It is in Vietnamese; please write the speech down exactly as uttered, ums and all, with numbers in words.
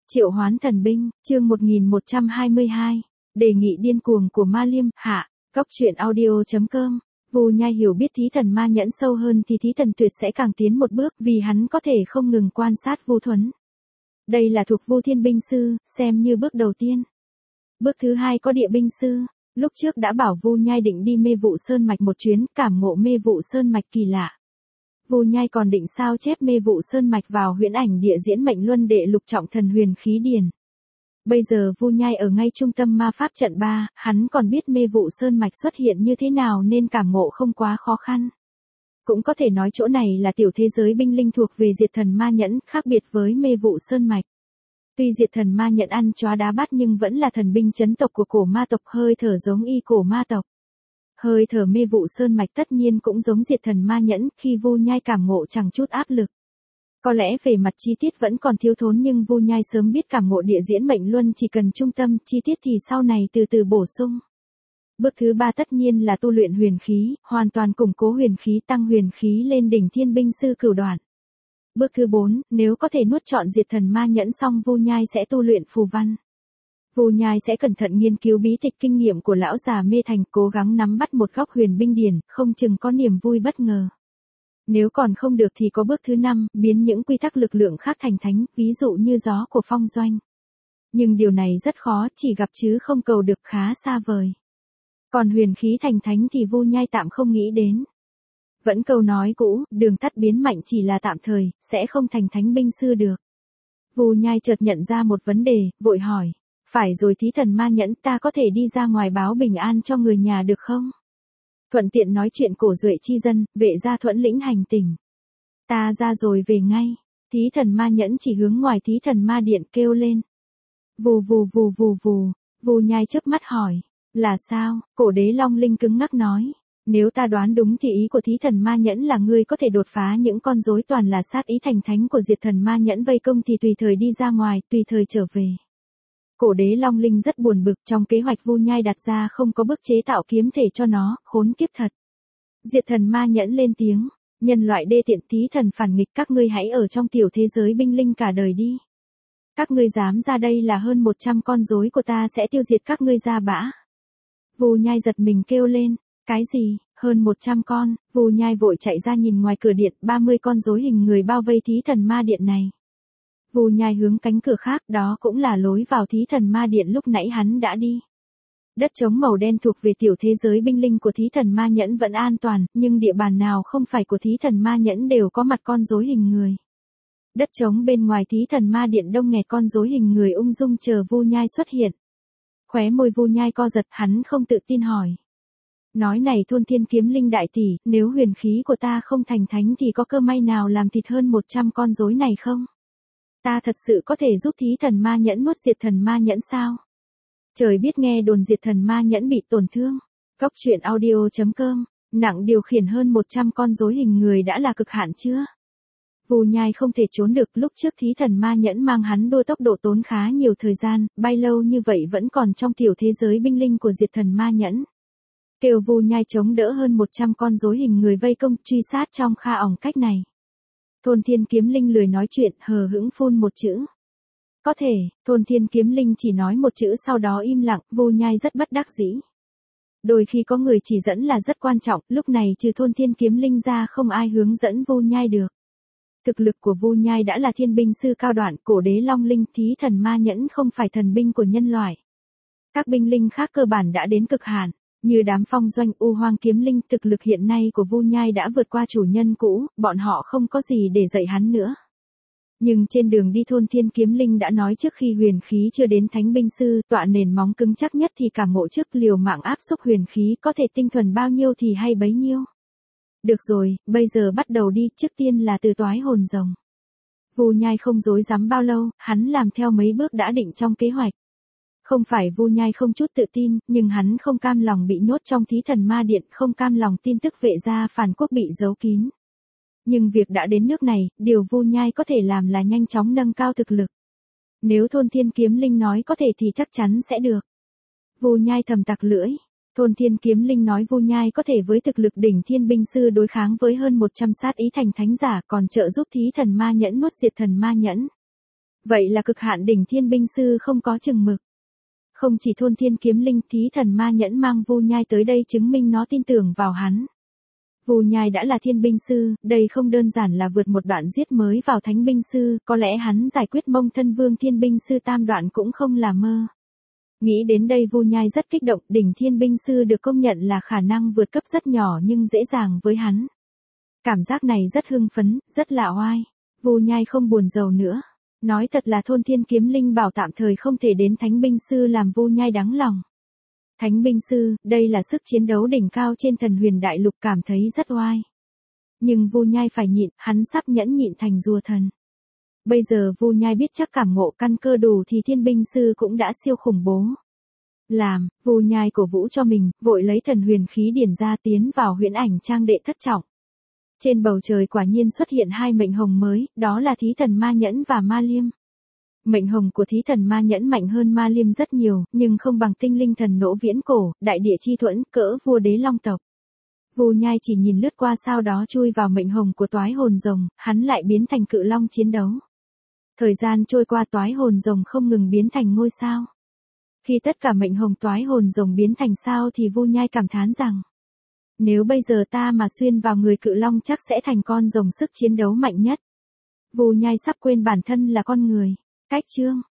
Triệu hoán thần binh, chương một nghìn một trăm hai mươi hai. Đề nghị điên cuồng của Ma Liêm, hạ. Góc truyện audio chấm com. Vu Nhai hiểu biết thí thần ma nhẫn sâu hơn thì thí thần tuyệt sẽ càng tiến một bước vì hắn có thể không ngừng quan sát Vu Thuấn. Đây là thuộc Vu Thiên Binh Sư, xem như bước đầu tiên. Bước thứ hai có Địa Binh Sư. Lúc trước đã bảo Vu Nhai định đi Mê Vụ Sơn Mạch một chuyến, cảm ngộ Mê Vụ Sơn Mạch kỳ lạ. Vu Nhai còn định sao chép Mê Vụ Sơn Mạch vào huyễn ảnh địa diễn mệnh luân đệ lục trọng thần huyền khí điển. Bây giờ Vu Nhai ở ngay trung tâm ma pháp trận ba, hắn còn biết Mê Vụ Sơn Mạch xuất hiện như thế nào nên cảm ngộ không quá khó khăn. Cũng có thể nói chỗ này là tiểu thế giới binh linh thuộc về Diệt Thần Ma Nhẫn, khác biệt với Mê Vụ Sơn Mạch. Tuy Diệt Thần Ma Nhẫn ăn chó đá bát nhưng vẫn là thần binh chấn tộc của cổ ma tộc, hơi thở giống y cổ ma tộc. Hơi thở Mê Vụ Sơn Mạch tất nhiên cũng giống Diệt Thần Ma Nhẫn, khi Vu Nhai cảm ngộ chẳng chút áp lực. Có lẽ về mặt chi tiết vẫn còn thiếu thốn nhưng Vu Nhai sớm biết cảm ngộ địa diễn mệnh luân chỉ cần trung tâm, chi tiết thì sau này từ từ bổ sung. Bước thứ ba tất nhiên là tu luyện huyền khí, hoàn toàn củng cố huyền khí, tăng huyền khí lên đỉnh Thiên Binh Sư cửu đoạn. Bước thứ bốn, nếu có thể nuốt trọn Diệt Thần Ma Nhẫn xong Vu Nhai sẽ tu luyện phù văn. Vu Nhai sẽ cẩn thận nghiên cứu bí tịch kinh nghiệm của lão già Mê Thành, cố gắng nắm bắt một góc huyền binh điển, không chừng có niềm vui bất ngờ. Nếu còn không được thì có bước thứ năm, biến những quy tắc lực lượng khác thành thánh, ví dụ như gió của phong doanh. Nhưng điều này rất khó, chỉ gặp chứ không cầu được, khá xa vời. Còn huyền khí thành thánh thì Vu Nhai tạm không nghĩ đến. Vẫn câu nói cũ, đường tắt biến mạnh chỉ là tạm thời, sẽ không thành thánh binh sư được. Vu Nhai chợt nhận ra một vấn đề, vội hỏi. Phải rồi thí thần ma nhẫn, ta có thể đi ra ngoài báo bình an cho người nhà được không? Thuận tiện nói chuyện cổ duệ chi dân, vệ gia thuẫn lĩnh hành tỉnh. Ta ra rồi về ngay. Thí thần ma nhẫn chỉ hướng ngoài thí thần ma điện kêu lên. Vù vù vù vù vù. Vu Nhai chớp mắt hỏi. Là sao? Cổ đế long linh cứng ngắc nói. Nếu ta đoán đúng thì ý của thí thần ma nhẫn là ngươi có thể đột phá những con rối toàn là sát ý thành thánh của Diệt Thần Ma Nhẫn vây công thì tùy thời đi ra ngoài, tùy thời trở về. Cổ đế Long Linh rất buồn bực, trong kế hoạch Vu Nhai đặt ra không có bước chế tạo kiếm thể cho nó, khốn kiếp thật. Diệt Thần Ma Nhẫn lên tiếng, nhân loại đê tiện, thí thần phản nghịch, các ngươi hãy ở trong tiểu thế giới binh linh cả đời đi. Các ngươi dám ra đây là hơn một trăm con rối của ta sẽ tiêu diệt các ngươi ra bã. Vu Nhai giật mình kêu lên, cái gì, hơn một trăm con? Vu Nhai vội chạy ra nhìn ngoài cửa điện, ba mươi con rối hình người bao vây thí thần ma điện này. Vu Nhai hướng cánh cửa khác, đó cũng là lối vào thí thần ma điện lúc nãy hắn đã đi. Đất trống màu đen thuộc về tiểu thế giới binh linh của thí thần ma nhẫn vẫn an toàn, nhưng địa bàn nào không phải của thí thần ma nhẫn đều có mặt con rối hình người. Đất trống bên ngoài thí thần ma điện đông nghẹt con rối hình người ung dung chờ Vu Nhai xuất hiện. Khóe môi Vu Nhai co giật, hắn không tự tin hỏi. Nói này Thôn Thiên Kiếm Linh đại tỷ, nếu huyền khí của ta không thành thánh thì có cơ may nào làm thịt hơn một trăm con rối này không? Ta thật sự có thể giúp thí thần ma nhẫn nuốt Diệt Thần Ma Nhẫn sao? Trời biết nghe đồn Diệt Thần Ma Nhẫn bị tổn thương. Góc truyện audio chấm com, nặng điều khiển hơn một trăm con rối hình người đã là cực hạn chưa? Vu Nhai không thể trốn được, lúc trước thí thần ma nhẫn mang hắn đua tốc độ tốn khá nhiều thời gian, bay lâu như vậy vẫn còn trong tiểu thế giới binh linh của Diệt Thần Ma Nhẫn. Kêu Vu Nhai chống đỡ hơn một trăm con rối hình người vây công truy sát trong kha ỏng cách này. Thôn Thiên Kiếm Linh lười nói chuyện, hờ hững phun một chữ. Có thể, Thôn Thiên Kiếm Linh chỉ nói một chữ sau đó im lặng, Vu Nhai rất bất đắc dĩ. Đôi khi có người chỉ dẫn là rất quan trọng, lúc này trừ Thôn Thiên Kiếm Linh ra không ai hướng dẫn Vu Nhai được. Thực lực của Vu Nhai đã là thiên binh sư cao đoạn, cổ đế Long Linh, thí thần ma nhẫn không phải thần binh của nhân loại. Các binh linh khác cơ bản đã đến cực hạn. Như đám phong doanh u hoang kiếm linh, thực lực hiện nay của Vu Nhai đã vượt qua chủ nhân cũ, bọn họ không có gì để dạy hắn nữa. Nhưng trên đường đi Thôn Thiên Kiếm Linh đã nói trước khi huyền khí chưa đến thánh binh sư, tọa nền móng cứng chắc nhất thì cảm ngộ trước, liều mạng áp xúc huyền khí, có thể tinh thuần bao nhiêu thì hay bấy nhiêu. Được rồi, bây giờ bắt đầu đi, trước tiên là từ toái hồn rồng. Vu Nhai không dối dám bao lâu, hắn làm theo mấy bước đã định trong kế hoạch. Không phải Vu Nhai không chút tự tin, nhưng hắn không cam lòng bị nhốt trong thí thần ma điện, không cam lòng tin tức vệ gia phản quốc bị giấu kín. Nhưng việc đã đến nước này, điều Vu Nhai có thể làm là nhanh chóng nâng cao thực lực. Nếu Thôn Thiên Kiếm Linh nói có thể thì chắc chắn sẽ được. Vu Nhai thầm tặc lưỡi. Thôn Thiên Kiếm Linh nói Vu Nhai có thể với thực lực đỉnh thiên binh sư đối kháng với hơn một trăm sát ý thành thánh giả, còn trợ giúp thí thần ma nhẫn nuốt Diệt Thần Ma Nhẫn. Vậy là cực hạn đỉnh thiên binh sư không có chừng mực. Không chỉ thôn thiên kiếm linh, thí thần ma nhẫn mang Vu Nhai tới đây chứng minh nó tin tưởng vào hắn. Vu Nhai đã là thiên binh sư, đây không đơn giản là vượt một đoạn giết mới vào thánh binh sư, có lẽ hắn giải quyết Mông Thân Vương thiên binh sư tam đoạn cũng không là mơ. Nghĩ đến đây Vu Nhai rất kích động, đỉnh thiên binh sư được công nhận là khả năng vượt cấp rất nhỏ nhưng dễ dàng với hắn. Cảm giác này rất hưng phấn, rất lạ oai. Vu Nhai không buồn rầu nữa. Nói thật là thôn thiên kiếm linh bảo tạm thời không thể đến thánh binh sư làm Vu Nhai đáng lòng. Thánh binh sư, đây là sức chiến đấu đỉnh cao trên thần huyền đại lục, cảm thấy rất oai. Nhưng Vu Nhai phải nhịn, hắn sắp nhẫn nhịn thành rùa thần. Bây giờ Vu Nhai biết chắc cảm ngộ căn cơ đủ thì thiên binh sư cũng đã siêu khủng bố. Làm, Vu Nhai cổ vũ cho mình, vội lấy thần huyền khí điển ra tiến vào huyễn ảnh trang đệ thất trọng. Trên bầu trời quả nhiên xuất hiện hai mệnh hồng mới, đó là thí thần ma nhẫn và ma liêm. Mệnh hồng của thí thần ma nhẫn mạnh hơn ma liêm rất nhiều, nhưng không bằng tinh linh thần nỗ viễn cổ, đại địa chi thuẫn, cỡ vua đế long tộc. Vu Nhai chỉ nhìn lướt qua sau đó chui vào mệnh hồng của toái hồn rồng, hắn lại biến thành cự long chiến đấu. Thời gian trôi qua, toái hồn rồng không ngừng biến thành ngôi sao. Khi tất cả mệnh hồng toái hồn rồng biến thành sao thì Vu Nhai cảm thán rằng, nếu bây giờ ta mà xuyên vào người cự long chắc sẽ thành con rồng sức chiến đấu mạnh nhất. Vu Nhai sắp quên bản thân là con người. Cách chương